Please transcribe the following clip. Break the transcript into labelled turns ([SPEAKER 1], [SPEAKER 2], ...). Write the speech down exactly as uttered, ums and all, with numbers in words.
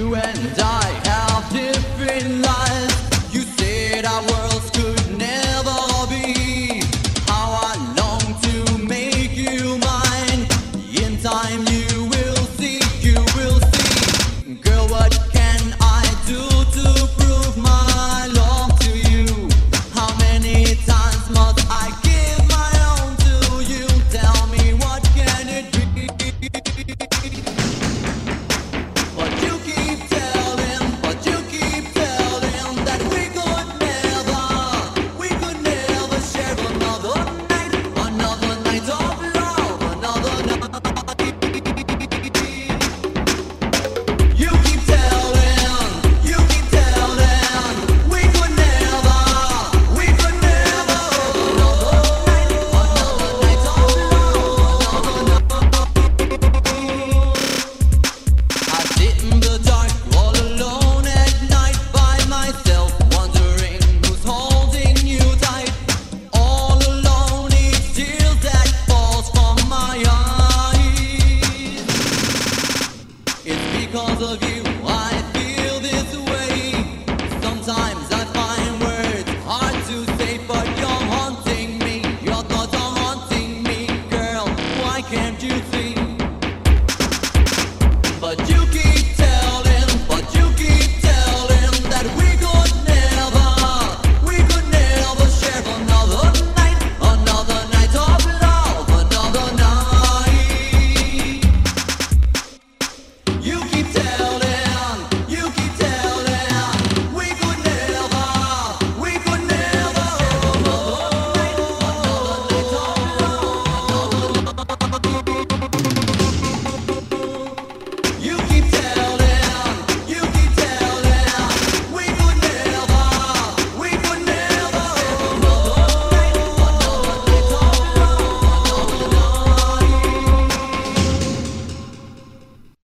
[SPEAKER 1] You and I have different lives. You said our worlds could never be. How I long to make you mine. In time you will see, you will see. Girl, what can I do to prove my love to you? How many times must I give my own to you? Tell me, what can it be? But you keep telling, but you keep telling that we could never, we could never share another night, another night of love, another night. You keep telling, you keep telling, we could never, we could never another night, another night of love, another night. I sit in the dark, all alone at night, by myself, wondering who's holding you tight. All alone, each tear that falls from my eyes, it's because of you.